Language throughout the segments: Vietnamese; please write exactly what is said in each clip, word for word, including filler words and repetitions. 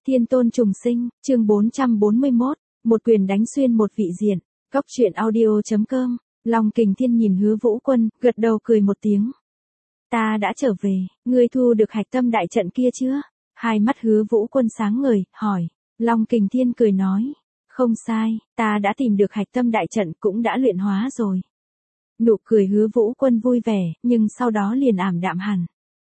Thiên tôn trùng sinh, chương bốn trăm bốn mươi mốt, một quyền đánh xuyên một vị diện. Cốc truyện audio.com, Long Kình Thiên nhìn Hứa Vũ Quân, gật đầu cười một tiếng. Ta đã trở về, ngươi thu được hạch tâm đại trận kia chưa? Hai mắt Hứa Vũ Quân sáng ngời, hỏi. Long Kình Thiên cười nói. Không sai, ta đã tìm được hạch tâm đại trận cũng đã luyện hóa rồi. Nụ cười Hứa Vũ Quân vui vẻ, nhưng sau đó liền ảm đạm hẳn.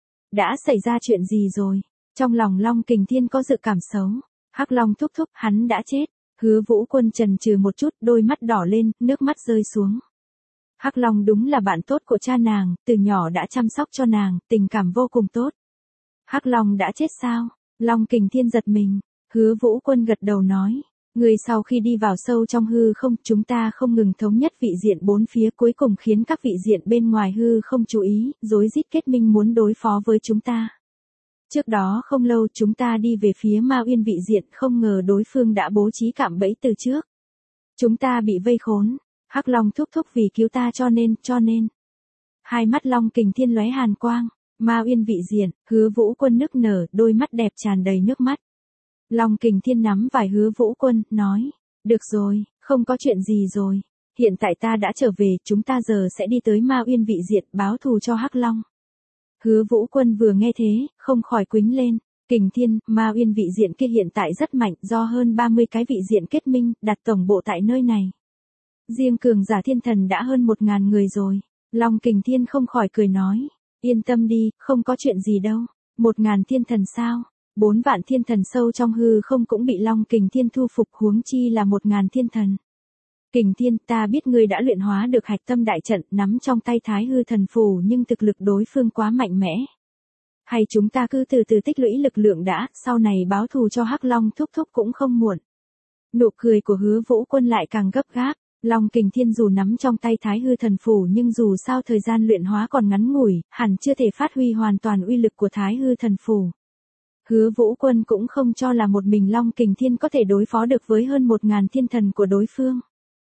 Đã xảy ra chuyện gì rồi? Trong lòng Long Kình Thiên có dự cảm xấu. Hắc Long thúc thúc, hắn đã chết. Hứa Vũ Quân chần chừ một chút, đôi mắt đỏ lên, nước mắt rơi xuống. Hắc Long đúng là bạn tốt của cha nàng, từ nhỏ đã chăm sóc cho nàng, tình cảm vô cùng tốt. Hắc Long đã chết sao? Long Kình Thiên giật mình. Hứa Vũ Quân gật đầu nói. Người sau khi đi vào sâu trong hư không, chúng ta không ngừng thống nhất vị diện bốn phía, cuối cùng khiến các vị diện bên ngoài hư không chú ý, rối rít kết minh muốn đối phó với chúng ta. Trước đó không lâu chúng ta đi về phía Ma Uyên vị diện, không ngờ đối phương đã bố trí cạm bẫy từ trước. Chúng ta bị vây khốn. Hắc Long thúc thúc vì cứu ta cho nên, cho nên. Hai mắt Long Kình Thiên lóe hàn quang. Ma Uyên vị diện, Hứa Vũ Quân nức nở, đôi mắt đẹp tràn đầy nước mắt. Long Kình Thiên nắm vai Hứa Vũ Quân, nói. Được rồi, không có chuyện gì rồi. Hiện tại ta đã trở về, chúng ta giờ sẽ đi tới Ma Uyên vị diện báo thù cho Hắc Long. Hứa Vũ Quân vừa nghe thế, không khỏi quýnh lên. Kình Thiên, Ma Uyên vị diện kia hiện tại rất mạnh, do hơn ba mươi cái vị diện kết minh, đặt tổng bộ tại nơi này. Riêng cường giả thiên thần đã hơn một ngàn người rồi. Long Kình Thiên không khỏi cười nói. Yên tâm đi, không có chuyện gì đâu. Một ngàn thiên thần sao? Bốn vạn thiên thần sâu trong hư không cũng bị Long Kình Thiên thu phục, huống chi là một ngàn thiên thần. Kình Thiên, ta biết ngươi đã luyện hóa được hạch tâm đại trận, nắm trong tay Thái Hư thần phù, nhưng thực lực đối phương quá mạnh mẽ. Hay chúng ta cứ từ từ tích lũy lực lượng đã, sau này báo thù cho Hắc Long thúc thúc cũng không muộn. Nụ cười của Hứa Vũ Quân lại càng gấp gáp. Long Kình Thiên dù nắm trong tay Thái Hư thần phù nhưng dù sao thời gian luyện hóa còn ngắn ngủi, hẳn chưa thể phát huy hoàn toàn uy lực của Thái Hư thần phù. Hứa Vũ Quân cũng không cho là một mình Long Kình Thiên có thể đối phó được với hơn một ngàn thiên thần của đối phương.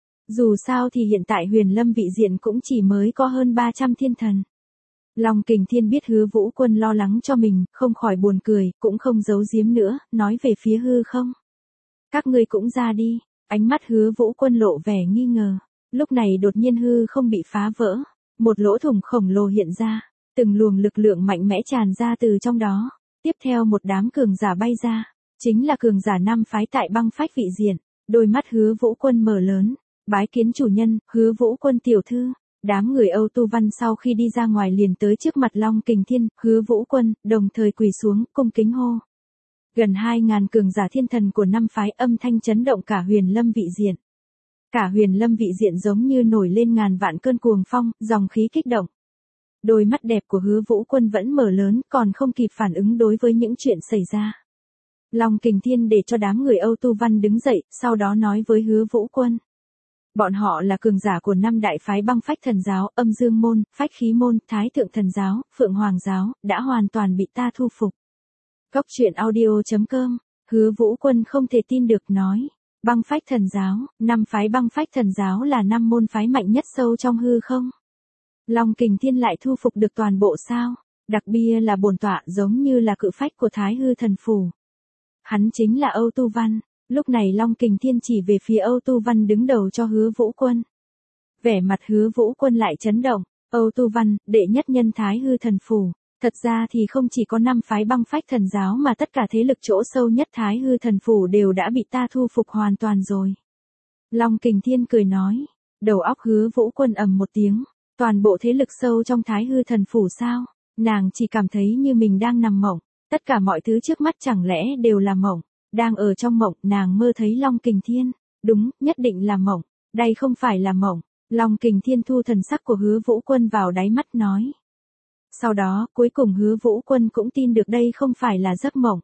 Dù sao thì hiện tại Huyền Lâm vị diện cũng chỉ mới có hơn ba trăm thiên thần. Long Kình Thiên biết Hứa Vũ Quân lo lắng cho mình, không khỏi buồn cười, cũng không giấu giếm nữa, nói về phía hư không. Các ngươi cũng ra đi. Ánh mắt Hứa Vũ Quân lộ vẻ nghi ngờ. Lúc này đột nhiên hư không bị phá vỡ. Một lỗ thủng khổng lồ hiện ra. Từng luồng lực lượng mạnh mẽ tràn ra từ trong đó. Tiếp theo một đám cường giả bay ra. Chính là cường giả năm phái tại băng phách vị diện. Đôi mắt Hứa Vũ Quân mở lớn. Bái kiến chủ nhân, Hứa Vũ Quân tiểu thư. Đám người Âu Tu Văn sau khi đi ra ngoài liền tới trước mặt Long Kình Thiên, Hứa Vũ Quân, đồng thời quỳ xuống, cung kính hô. Gần hai ngàn cường giả thiên thần của năm phái, âm thanh chấn động cả Huyền Lâm vị diện. Cả Huyền Lâm vị diện giống như nổi lên ngàn vạn cơn cuồng phong, dòng khí kích động. Đôi mắt đẹp của Hứa Vũ Quân vẫn mở lớn, còn không kịp phản ứng đối với những chuyện xảy ra. Long Kình Thiên để cho đám người Âu Tu Văn đứng dậy, sau đó nói với Hứa Vũ Quân. Bọn họ là cường giả của năm đại phái băng phách thần giáo, Âm Dương môn, Phách khí môn, Thái thượng thần giáo, Phượng Hoàng giáo, đã hoàn toàn bị ta thu phục. Cốc truyện audio.com, Hứa Vũ Quân không thể tin được nói. Băng phách thần giáo, năm phái băng phách thần giáo là năm môn phái mạnh nhất sâu trong hư không? Long Kình Thiên lại thu phục được toàn bộ sao? Đặc biệt là bổn tọa giống như là cự phách của Thái Hư thần phù. Hắn chính là Âu Tu Văn. Lúc này Long Kình Thiên chỉ về phía Âu Tu Văn đứng đầu cho Hứa Vũ Quân. Vẻ mặt Hứa Vũ Quân lại chấn động. Âu Tu Văn, đệ nhất nhân Thái Hư thần phù. Thật ra thì không chỉ có năm phái băng phách thần giáo mà tất cả thế lực chỗ sâu nhất Thái Hư thần phủ đều đã bị ta thu phục hoàn toàn rồi. Long Kình Thiên cười nói. Đầu óc Hứa Vũ Quân ầm một tiếng. Toàn bộ thế lực sâu trong Thái Hư thần phủ sao? Nàng chỉ cảm thấy như mình đang nằm mộng. Tất cả mọi thứ trước mắt chẳng lẽ đều là mộng. Đang ở trong mộng, nàng mơ thấy Long Kình Thiên. Đúng, nhất định là mộng. Đây không phải là mộng. Long Kình Thiên thu thần sắc của Hứa Vũ Quân vào đáy mắt nói. Sau đó, cuối cùng Hứa Vũ Quân cũng tin được đây không phải là giấc mộng.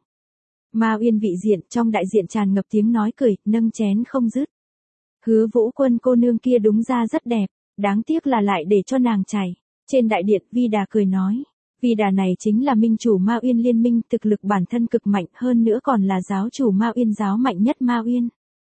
Ma Uyên vị diện, trong đại diện tràn ngập tiếng nói cười, nâng chén không dứt. Hứa Vũ Quân cô nương kia đúng ra rất đẹp, đáng tiếc là lại để cho nàng chảy. Trên đại điện, Vi Đà cười nói. Vi Đà này chính là minh chủ Ma Uyên liên minh, thực lực bản thân cực mạnh, hơn nữa còn là giáo chủ Ma Uyên giáo mạnh nhất Ma Uyên.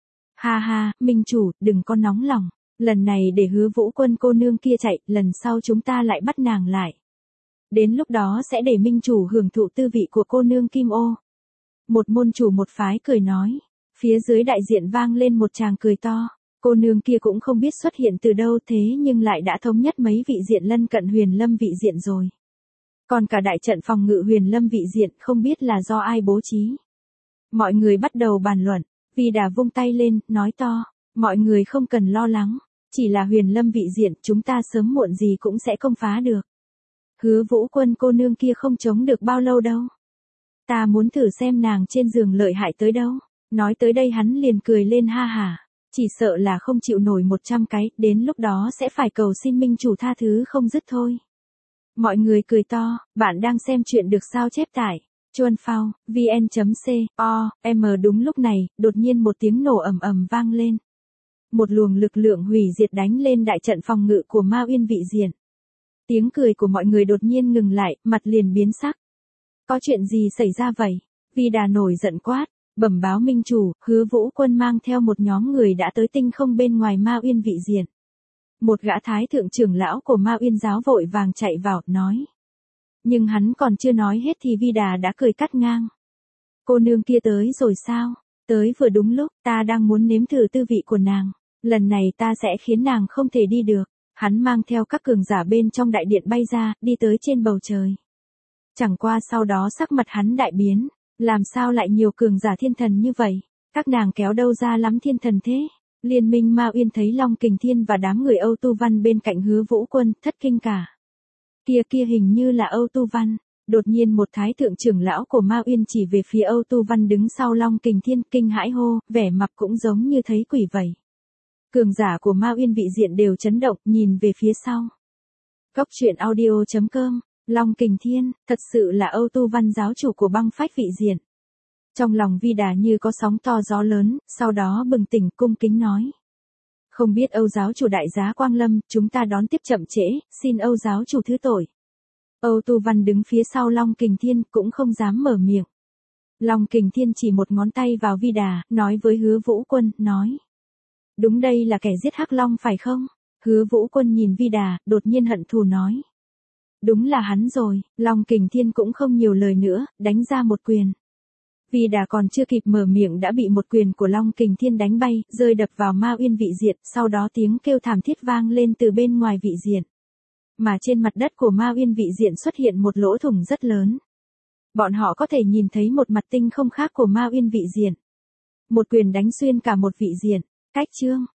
Ha ha, minh chủ, đừng có nóng lòng. Lần này để Hứa Vũ Quân cô nương kia chạy, lần sau chúng ta lại bắt nàng lại. Đến lúc đó sẽ để minh chủ hưởng thụ tư vị của cô nương Kim Ô. Một môn chủ một phái cười nói. Phía dưới đại diện vang lên một tràng cười to. Cô nương kia cũng không biết xuất hiện từ đâu thế nhưng lại đã thống nhất mấy vị diện lân cận huyền lâm vị diện rồi. Còn cả đại trận phòng ngự huyền lâm vị diện không biết là do ai bố trí. Mọi người bắt đầu bàn luận, Vi Đà vung tay lên, nói to, mọi người không cần lo lắng, chỉ là huyền lâm vị diện chúng ta sớm muộn gì cũng sẽ công phá được. Hứa Vũ Quân cô nương kia không chống được bao lâu đâu. Ta muốn thử xem nàng trên giường lợi hại tới đâu. Nói tới đây hắn liền cười lên ha hả. Chỉ sợ là không chịu nổi một trăm cái, đến lúc đó sẽ phải cầu xin minh chủ tha thứ không dứt thôi. Mọi người cười to, bạn đang xem chuyện được sao chép tải. Chuan Phao, vn.co, m đúng lúc này, đột nhiên một tiếng nổ ầm ầm vang lên. Một luồng lực lượng hủy diệt đánh lên đại trận phòng ngự của Ma Uyên vị diện. Tiếng cười của mọi người đột nhiên ngừng lại, mặt liền biến sắc. Có chuyện gì xảy ra vậy? Vi Đà nổi giận quát, bẩm báo minh chủ, Hứa Vũ Quân mang theo một nhóm người đã tới tinh không bên ngoài Ma Uyên vị diện. Một gã thái thượng trưởng lão của Ma Uyên giáo vội vàng chạy vào, nói. Nhưng hắn còn chưa nói hết thì Vi Đà đã cười cắt ngang. Cô nương kia tới rồi sao? Tới vừa đúng lúc, ta đang muốn nếm thử tư vị của nàng. Lần này ta sẽ khiến nàng không thể đi được. Hắn mang theo các cường giả bên trong đại điện bay ra, đi tới trên bầu trời. Chẳng qua sau đó sắc mặt hắn đại biến. Làm sao lại nhiều cường giả thiên thần như vậy? Các nàng kéo đâu ra lắm thiên thần thế? Liên minh Ma Uyên thấy Long Kình Thiên và đám người Âu Tu Văn bên cạnh Hứa Vũ Quân, thất kinh cả. Kia kia hình như là Âu Tu Văn. Đột nhiên một thái thượng trưởng lão của Ma Uyên chỉ về phía Âu Tu Văn đứng sau Long Kình Thiên, kinh hãi hô, vẻ mặt cũng giống như thấy quỷ vậy. Cường giả của Ma Uyên vị diện đều chấn động, nhìn về phía sau. Cốc truyện audio chấm com, Long Kình Thiên, thật sự là Âu Tu Văn giáo chủ của băng phách vị diện. Trong lòng Vi Đà như có sóng to gió lớn, sau đó bừng tỉnh cung kính nói. Không biết Âu giáo chủ đại giá Quang Lâm, chúng ta đón tiếp chậm trễ, xin Âu giáo chủ thứ tội. Âu Tu Văn đứng phía sau Long Kình Thiên cũng không dám mở miệng. Long Kình Thiên chỉ một ngón tay vào Vi Đà, nói với Hứa Vũ Quân, nói. Đúng đây là kẻ giết Hắc Long phải không? Hứa Vũ Quân nhìn Vi Đà, đột nhiên hận thù nói. Đúng là hắn rồi, Long Kình Thiên cũng không nhiều lời nữa, đánh ra một quyền. Vi Đà còn chưa kịp mở miệng đã bị một quyền của Long Kình Thiên đánh bay, rơi đập vào Ma Uyên vị diện, sau đó tiếng kêu thảm thiết vang lên từ bên ngoài vị diện. Mà trên mặt đất của Ma Uyên vị diện xuất hiện một lỗ thủng rất lớn. Bọn họ có thể nhìn thấy một mặt tinh không khác của Ma Uyên vị diện. Một quyền đánh xuyên cả một vị diện. Cách chương